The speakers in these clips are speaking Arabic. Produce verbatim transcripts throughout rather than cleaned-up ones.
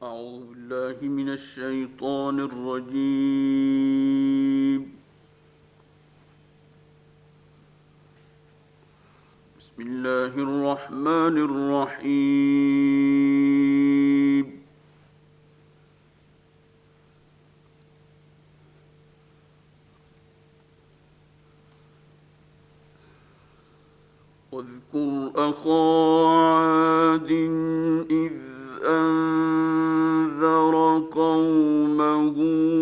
أعوذ بالله من الشيطان الرجيم. بسم الله الرحمن الرحيم. واذكر أخا عاد إذ أنذر قومه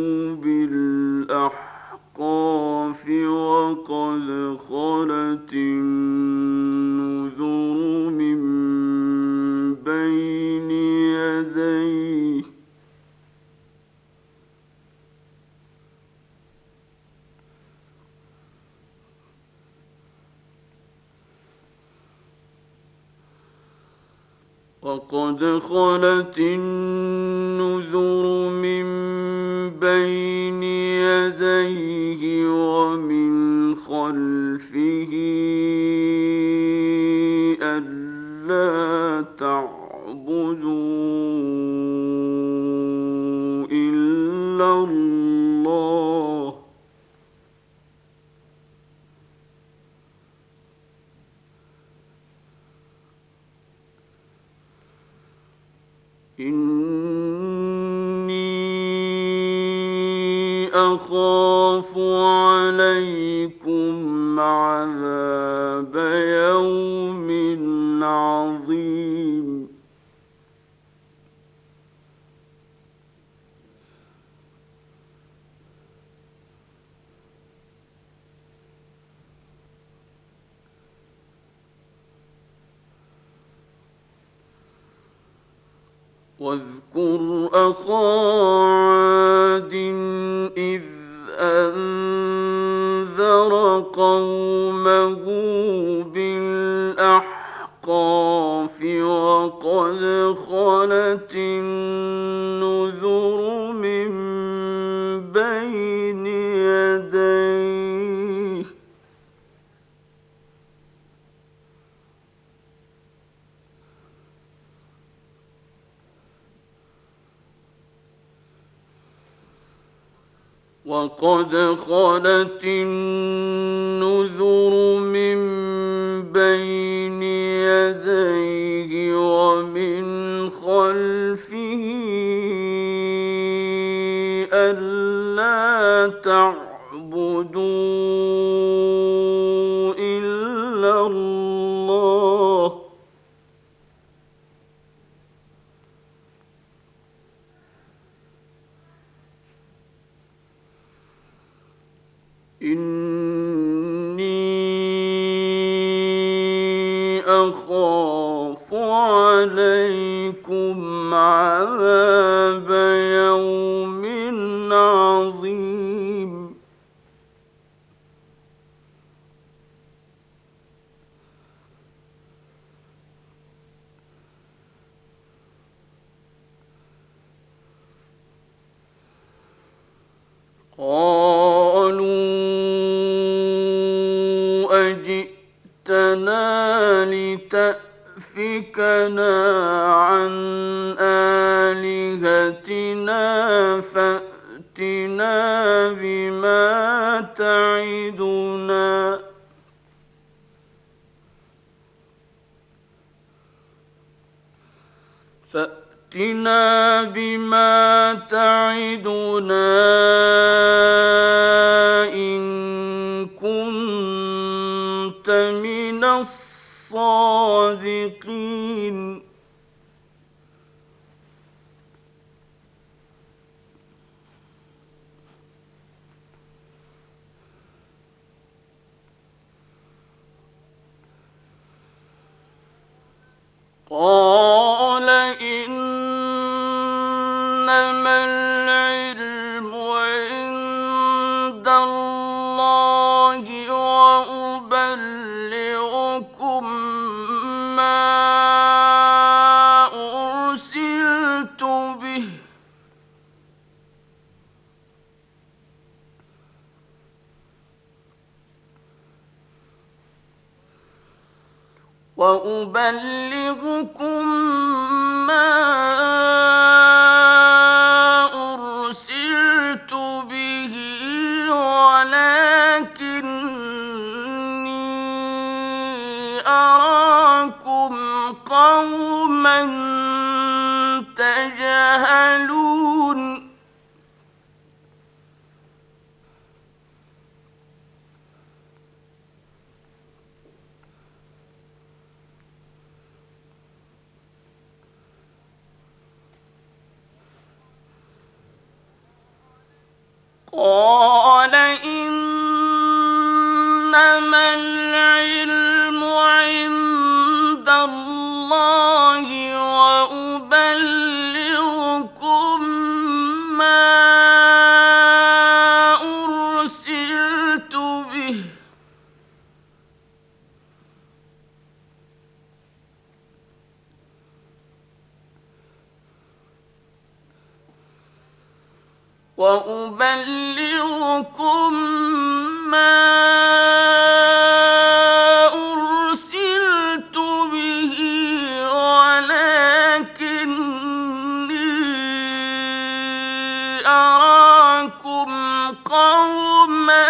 بالأحقاف وقد خلت النذر من بين يديه وقد خلت النذر من بين يديه ومن خلفه ألا تعبدوا إلا الله إني أخاف عليكم عذاب يوم عظيم. واذكر أخا عاد إذ أنذر قومه بالأحقاف وقد خلت النذر من بين يديه وقد خلت النذر من بين يديه ومن خلفه ألا تعبدوا إلا الله إني أخاف عليكم عذاب يوم عظيم. قالوا أجئتنا لتأفكنا عن آلهتنا فأتنا بما تعدنا فأتنا بما تعدنا إن كنت من الصادقين. قال إنما العلم عند الله وأبلغكم ما أرسلت به وأبلغكم ما تجهلون قال إنما العلم عند الله وأبلغكم ما أرسلت به وأبلغكم ما أرسلت به ولكني أراكم قوما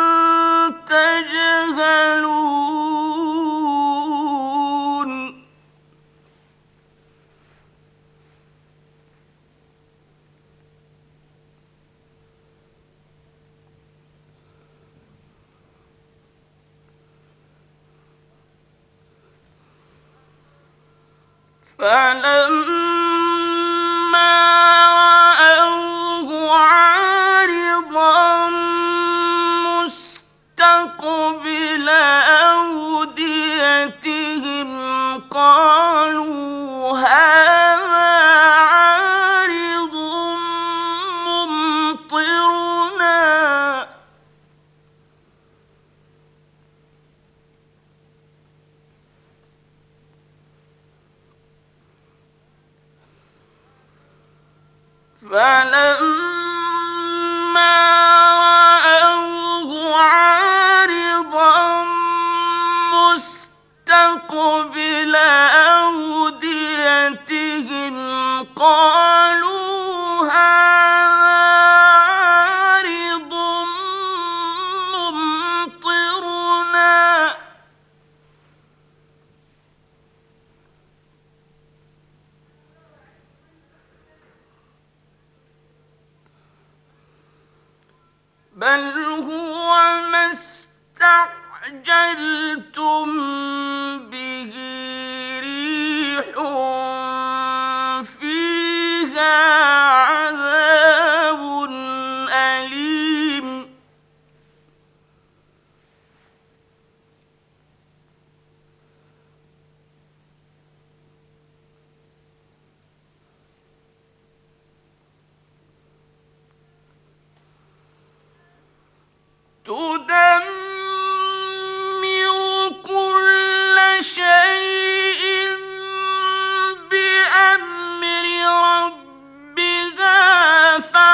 تجهلون فلما رأوه عارضا مستقبل أوديتهم قالوا هذا عارض ممطرنا فلما رأوه عارضا مستقبل أوديتهم قالوا هذا عارض ممطرنا بل هو ما استعجلتم به ريح فيها عذاب أليم تدمر كل شيء بأمر ربها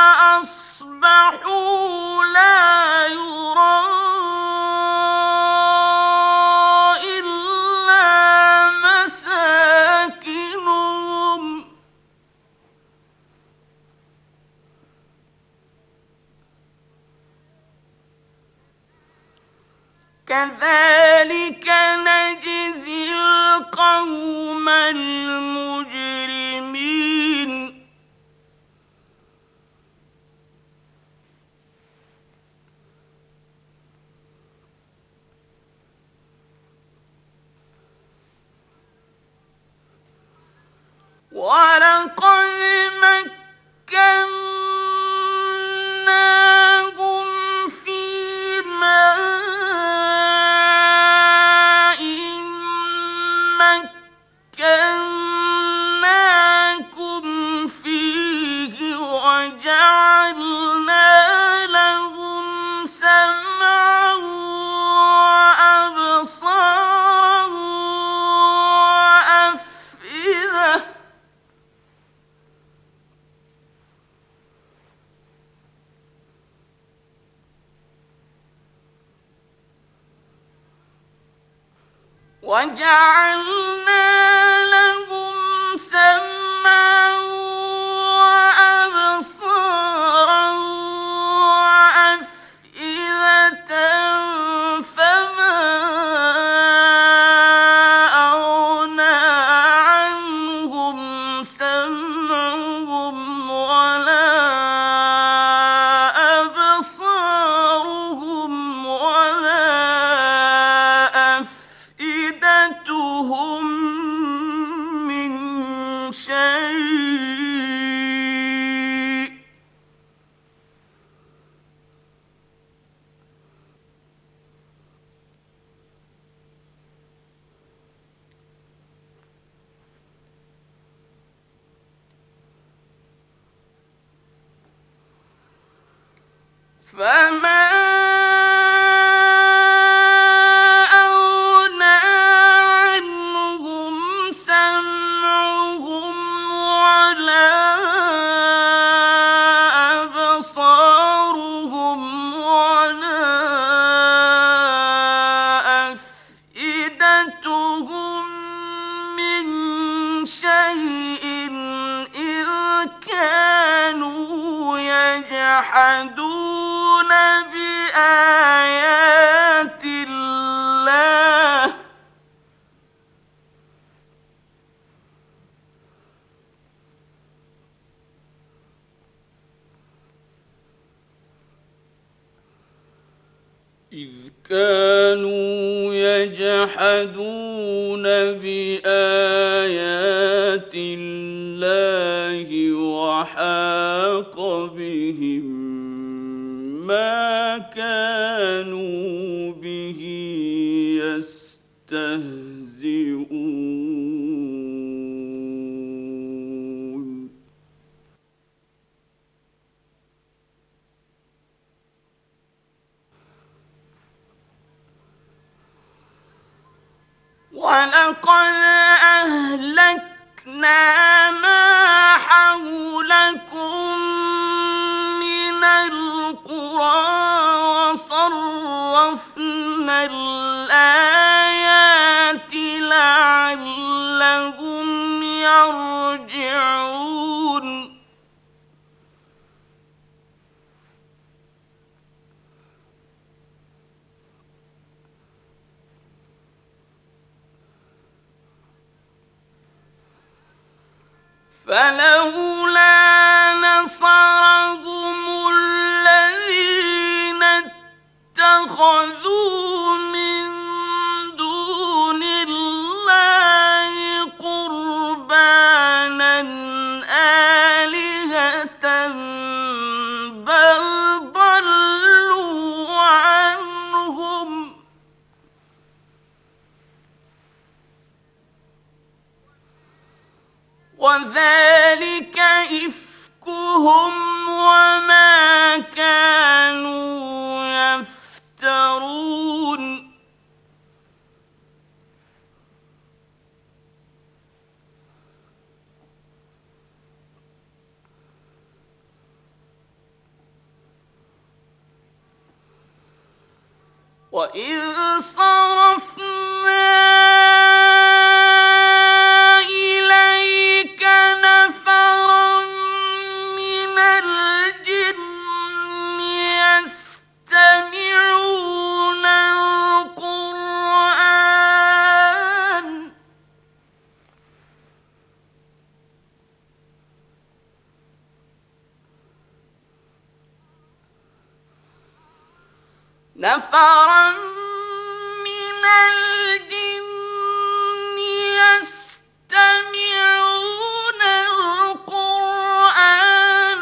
فأصبحوا لا يرى إلا مساكنهم كذلك نجزي القوم المجرمين ولقد مكناهم في ماء مكناكم فيه وجعلنا لهم سمعا وأبصارا وأفئدة وجعلنا لهم سمعا وأبصارا وأفئدة فما أغنى عنهم سمعهم يجحدون بآيات الله إذ كانوا يجحدون بآيات الله وحاق بهم ما كانوا به يستهزئون وَلَقَدْ أَهْلَكْنَا مَا حَوْلَكُم مِّنَ الْقُرَىٰ وَصَرَّفْنَا الْآيَاتِ لَعَلَّهُمْ يَرْجِعُونَ فلولا نصرهم الذين اتخذوا من دون الله قربانا آلهة بل ضلوا عنهم وذلك إفكهم وما كانوا يفترون وإذ صرفنا نفرا من الجن يستمعون القرآن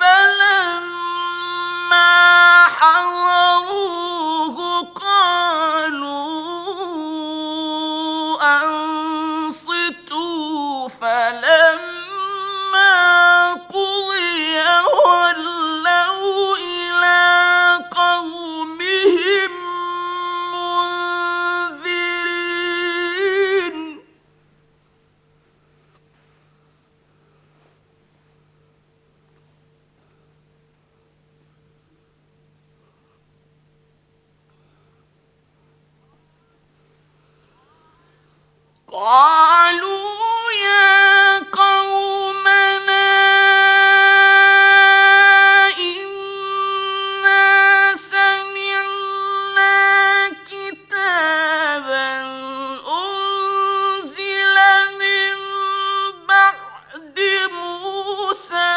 فلما حضروه قالوا أنصتوا فلما قضي ولوا إلى قومهم منذرين قالوا يا قومنا إنا سمعنا كتابا أنزل من بعد موسى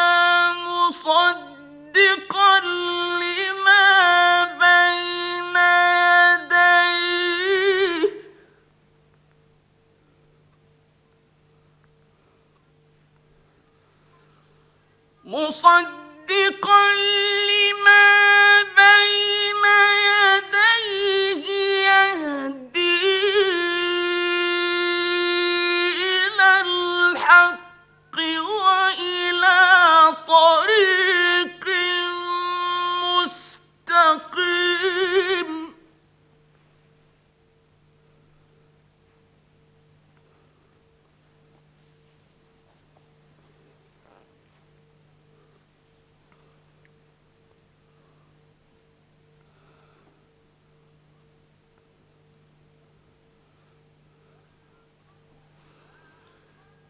مصدقا لما بين يديه مصدقا لما بين يديه يهدي إلى الحق وإلى طريق مستقيم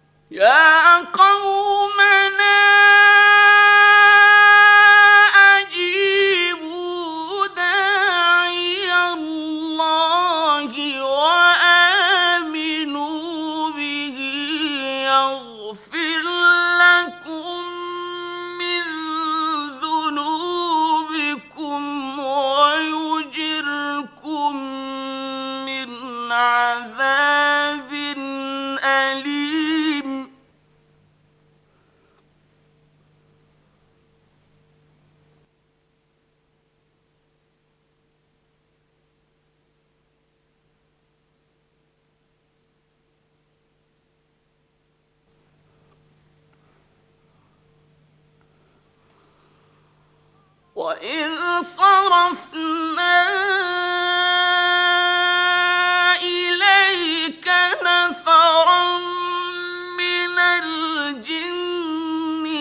يا قومنا وإذ صرفنا إليك نفرا من الجن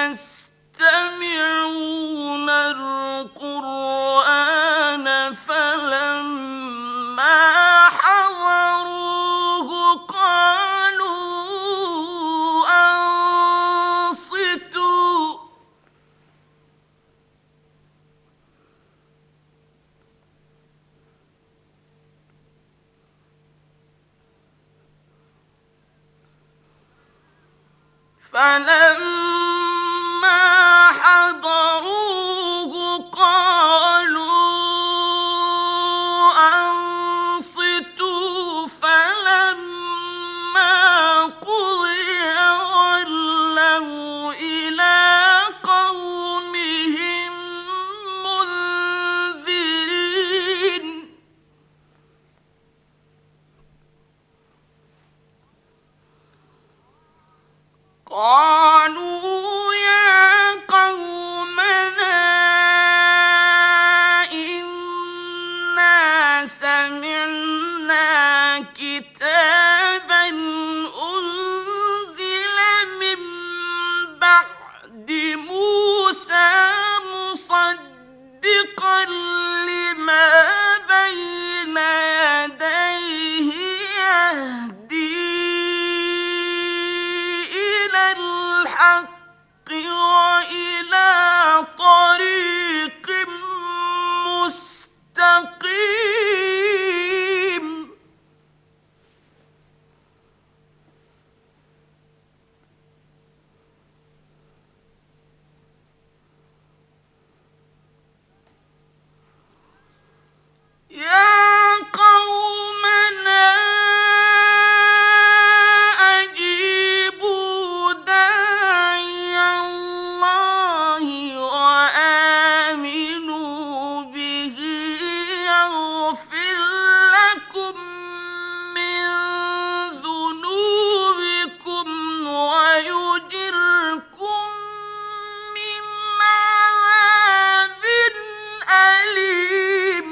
يستمعون القرآن فلما حضروه قالوا أنصتوا فلما حضروه قالوا أنصتوا فلما قضي ولوا إلى قومهم منذرين قالوا يا قومنا إنا سمعنا كتابا أنزل من بعد موسى مصدقا لما بين يديه يهدي الحق وإلى طريق مستقيم يا قومنا أجيبوا داعي الله وآمنوا به يغفر لكم من ذنوبكم ويجركم من عذاب أليم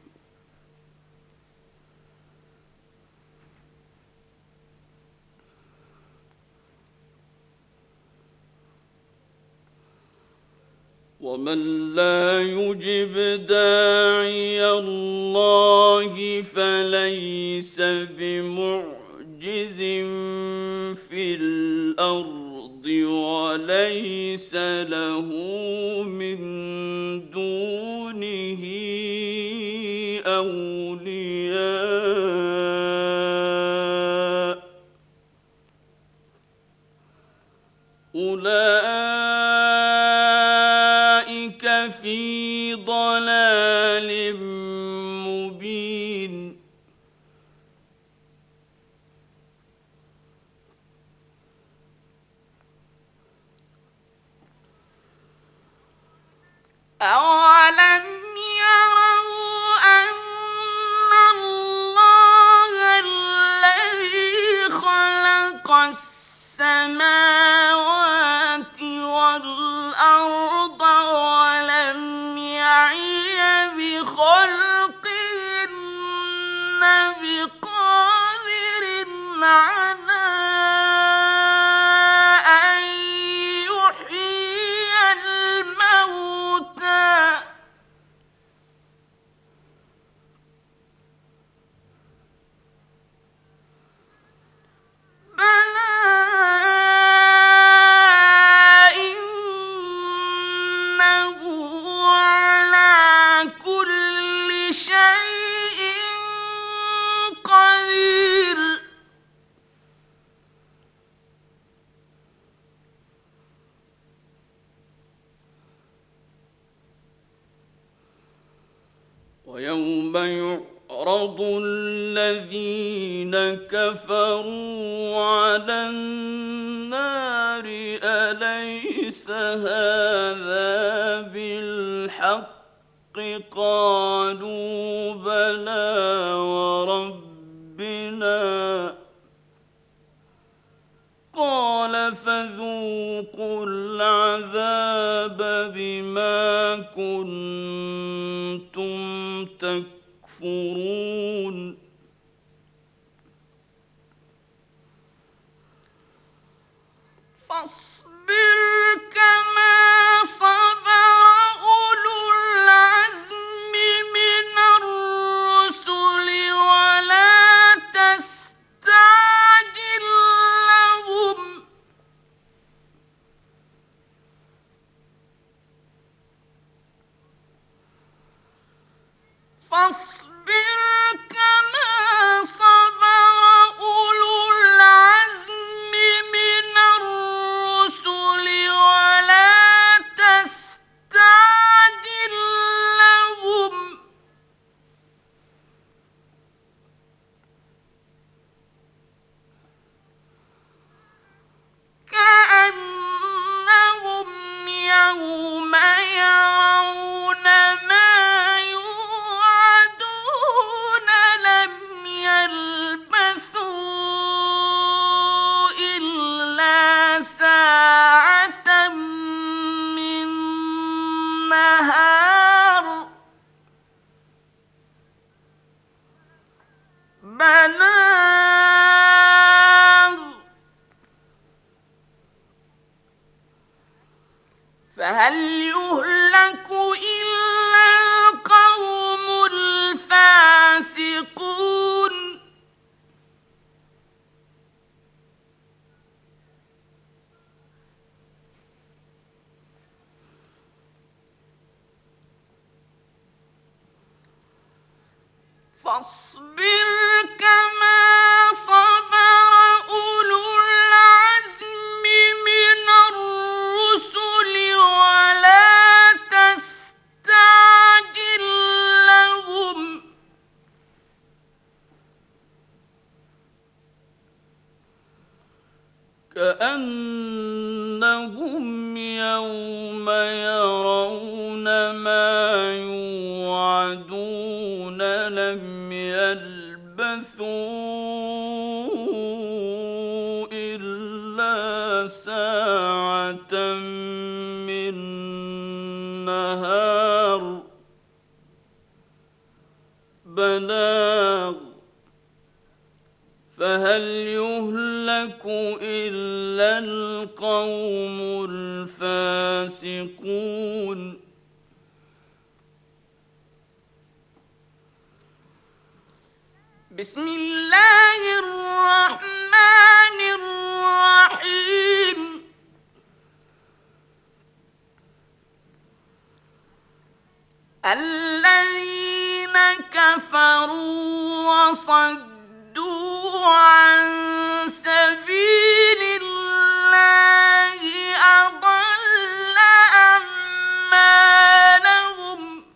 ومن لا يجب داعي الله فليس بمعجز في الأرض وليس له من دونه أولياء أولئك في ضلال مبين أولم يروا أن الله الذي خلق السماوات والأرض ولم يعي بخلقهن بقادر على أن يحيي الموتى بلى إنه على كل شيء قدير ويوم يعرض الذين كفروا على النار أليس هذا بالحق قالوا بلى وربنا قال فذوقوا العذاب العذاب بما كنتم تكفرون فاصبر كما صبر أولو العزم من الرسل ولا تستعجل لهم فاصبر كما صبر أولو العزم من الرسل ولا تستعجل لهم كأنهم يوم يرون ما يوعدون لم يلبثوا إلا ساعة من نهار بلاغ فهل يهلك إلا القوم الفاسقون فاصبر كما صبر أولو العزم من الرسل ولا تستعجل لهم كأنهم يوم يرون ما يوعدون لم يلبثوا إلا ساعة من نهار بلاغ فهل يهلك إلا القوم الفاسقون بسم الله الرحمن الرحيم الذين كفروا وصدوا عن سبيل الله أضل أعمالهم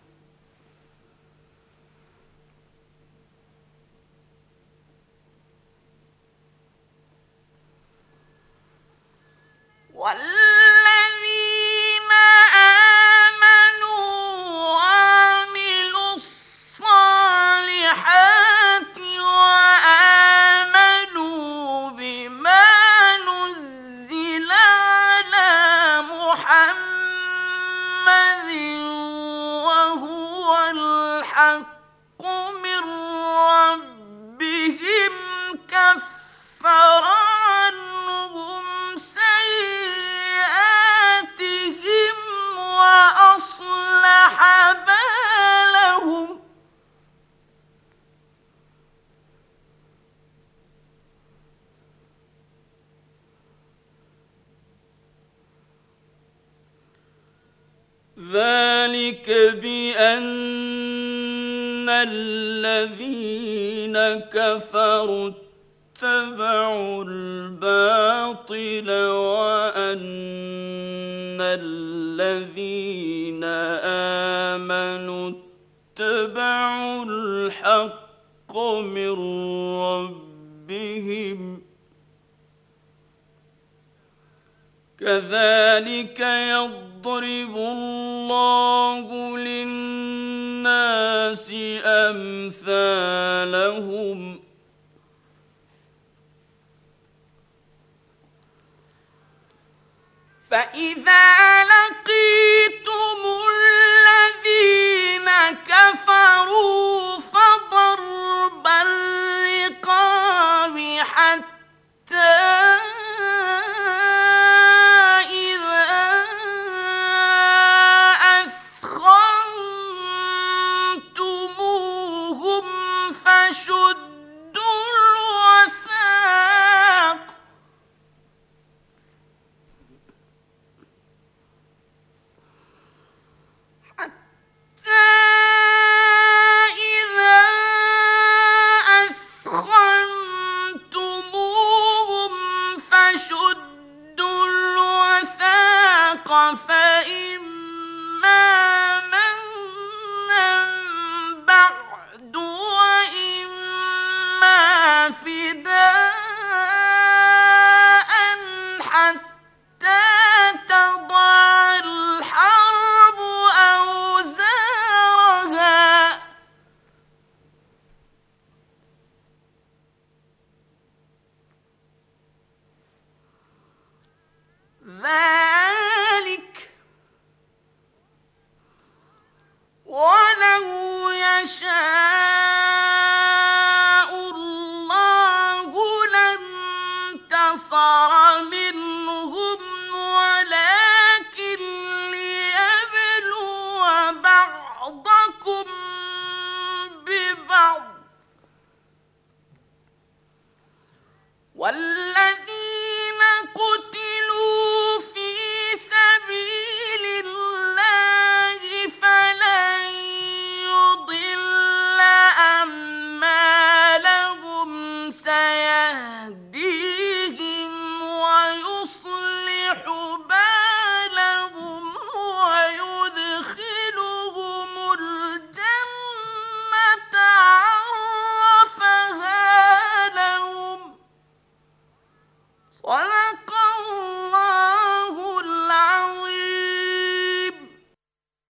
والذين آمنوا وعملوا الصالحات وآمنوا بما نزل على محمد وهو الحق من ربهم كفر عنهم سيئاتهم وأصلح بالهم ذلك بأن الذين كفروا اتبعوا الباطل وأن الذين آمنوا اتبعوا الحق من ربهم كذلك يضرب الله للناس أمثالهم فإذا لقيتم الذين كفروا فضرب الرقاب حتى إذا أثخنتموهم فشدوا الوثاق حتى إذا أثخنتموهم فشدوا الوثاق فإما